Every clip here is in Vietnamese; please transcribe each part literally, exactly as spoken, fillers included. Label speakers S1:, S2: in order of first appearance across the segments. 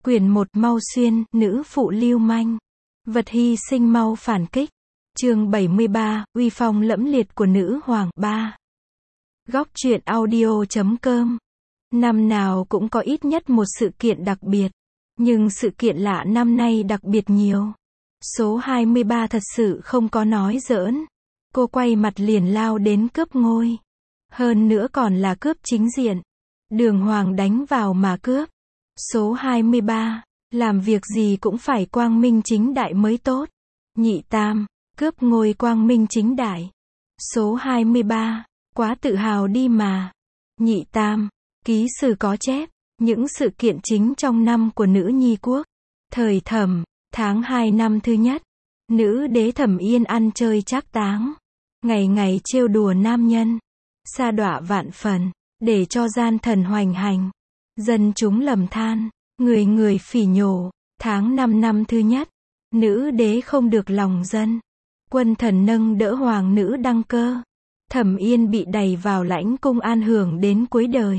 S1: Quyển một Mau Xuyên, nữ phụ lưu manh. Vật hy sinh mau phản kích. Chương bảy mươi ba, uy phong lẫm liệt của nữ hoàng. ba. Góc truyện audio chấm com. Năm nào cũng có ít nhất một sự kiện đặc biệt. Nhưng sự kiện lạ năm nay đặc biệt nhiều. Số hai mươi ba thật sự không có nói giỡn. Cô quay mặt liền lao đến cướp ngôi. Hơn nữa còn là cướp chính diện. Đường hoàng đánh vào mà cướp. Số hai mươi ba, làm việc gì cũng phải quang minh chính đại mới tốt. Nhị tam, cướp ngôi quang minh chính đại. Số hai mươi ba, quá tự hào đi mà. Nhị tam, ký sử có chép, những sự kiện chính trong năm của nữ nhi quốc. Thời Thẩm, tháng hai năm thứ nhất, nữ đế Thẩm Yên ăn chơi trác táng. Ngày ngày trêu đùa nam nhân. Sa đọa vạn phần, để cho gian thần hoành hành. Dân chúng lầm than, người người phỉ nhổ. Tháng năm năm thứ nhất, nữ đế không được lòng dân. Quân thần nâng đỡ hoàng nữ đăng cơ. Thẩm Yên bị đày vào lãnh cung an hưởng đến cuối đời.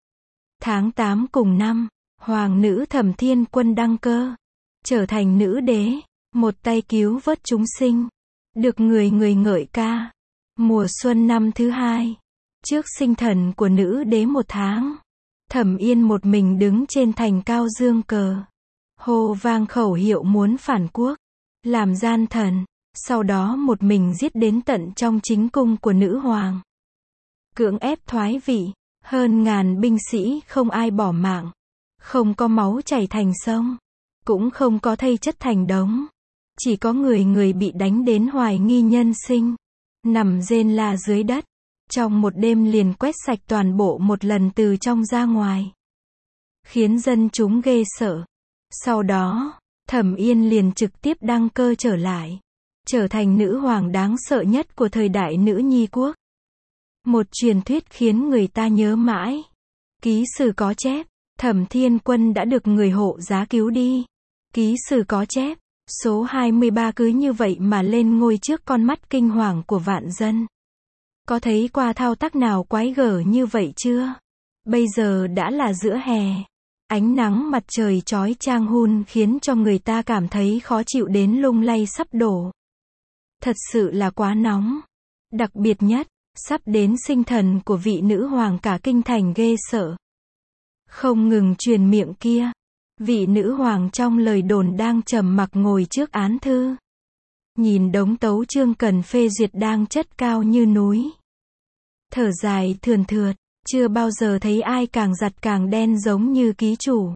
S1: Tháng tám cùng năm, hoàng nữ Thẩm Thiên Quân đăng cơ, trở thành nữ đế, một tay cứu vớt chúng sinh, được người người ngợi ca. Mùa xuân năm thứ hai, trước sinh thần của nữ đế một tháng, Thẩm Yên một mình đứng trên thành cao dương cờ, hô vang khẩu hiệu muốn phản quốc, làm gian thần, sau đó một mình giết đến tận trong chính cung của nữ hoàng. Cưỡng ép thoái vị, hơn ngàn binh sĩ không ai bỏ mạng, không có máu chảy thành sông, cũng không có thây chất thành đống, chỉ có người người bị đánh đến hoài nghi nhân sinh, nằm rên la dưới đất. Trong một đêm liền quét sạch toàn bộ một lần từ trong ra ngoài, khiến dân chúng ghê sợ. Sau đó, Thẩm Yên liền trực tiếp đăng cơ trở lại, trở thành nữ hoàng đáng sợ nhất của thời đại nữ nhi quốc. Một truyền thuyết khiến người ta nhớ mãi. Ký sử có chép, Thẩm Thiên Quân đã được người hộ giá cứu đi. Ký sử có chép, số hai mươi ba cứ như vậy mà lên ngôi trước con mắt kinh hoàng của vạn dân. Có thấy qua thao tác nào quái gở như vậy chưa? Bây giờ đã là giữa hè. Ánh nắng mặt trời chói chang hun khiến cho người ta cảm thấy khó chịu đến lung lay sắp đổ. Thật sự là quá nóng. Đặc biệt nhất, sắp đến sinh thần của vị nữ hoàng cả kinh thành ghê sợ. Không ngừng truyền miệng kia. Vị nữ hoàng trong lời đồn đang trầm mặc ngồi trước án thư. Nhìn đống tấu chương cần phê duyệt đang chất cao như núi. Thở dài thườn thượt, chưa bao giờ thấy ai càng giặt càng đen giống như ký chủ.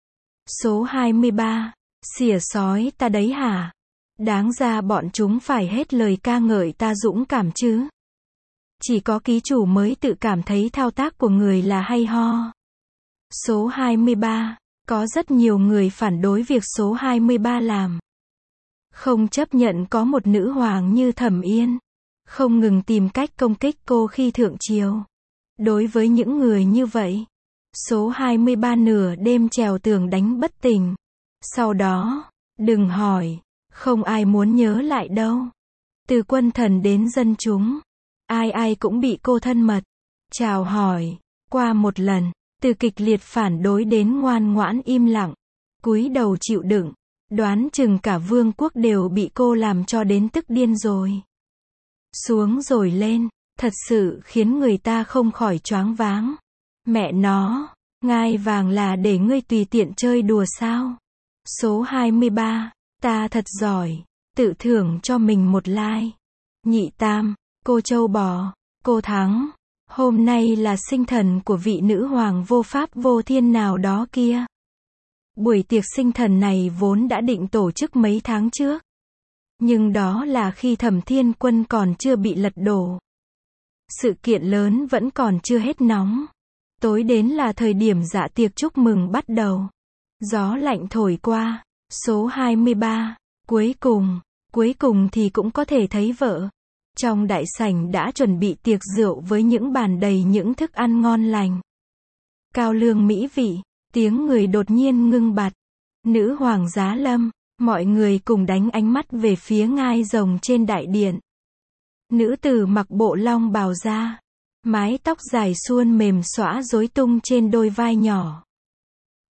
S1: Số hai mươi ba, xỉa sói ta đấy hả? Đáng ra bọn chúng phải hết lời ca ngợi ta dũng cảm chứ. Chỉ có ký chủ mới tự cảm thấy thao tác của người là hay ho. Số hai mươi ba, có rất nhiều người phản đối việc số hai mươi ba làm. Không chấp nhận có một nữ hoàng như Thẩm Yên. Không ngừng tìm cách công kích cô khi thượng triều. Đối với những người như vậy, số hai mươi ba nửa đêm trèo tường đánh bất tỉnh. Sau đó, đừng hỏi, không ai muốn nhớ lại đâu. Từ quân thần đến dân chúng, ai ai cũng bị cô thân mật chào hỏi. Qua một lần, từ kịch liệt phản đối đến ngoan ngoãn im lặng, cúi đầu chịu đựng, đoán chừng cả vương quốc đều bị cô làm cho đến tức điên rồi. Xuống rồi lên, thật sự khiến người ta không khỏi choáng váng. Mẹ nó, ngai vàng là để ngươi tùy tiện chơi đùa sao? Số hai mươi ba, ta thật giỏi, tự thưởng cho mình một like. Nhị tam, cô trâu bò, cô thắng. Hôm nay là sinh thần của vị nữ hoàng vô pháp vô thiên nào đó kia. Buổi tiệc sinh thần này vốn đã định tổ chức mấy tháng trước. Nhưng đó là khi Thẩm Thiên Quân còn chưa bị lật đổ. Sự kiện lớn vẫn còn chưa hết nóng. Tối đến là thời điểm dạ tiệc chúc mừng bắt đầu. Gió lạnh thổi qua. Số hai mươi ba. Cuối cùng, cuối cùng thì cũng có thể thấy vợ. Trong đại sảnh đã chuẩn bị tiệc rượu với những bàn đầy những thức ăn ngon lành. Cao lương mỹ vị, tiếng người đột nhiên ngưng bặt. Nữ hoàng giá lâm. Mọi người cùng đánh ánh mắt về phía ngai rồng trên đại điện. Nữ tử mặc bộ long bào da, mái tóc dài suôn mềm xõa rối tung trên đôi vai nhỏ.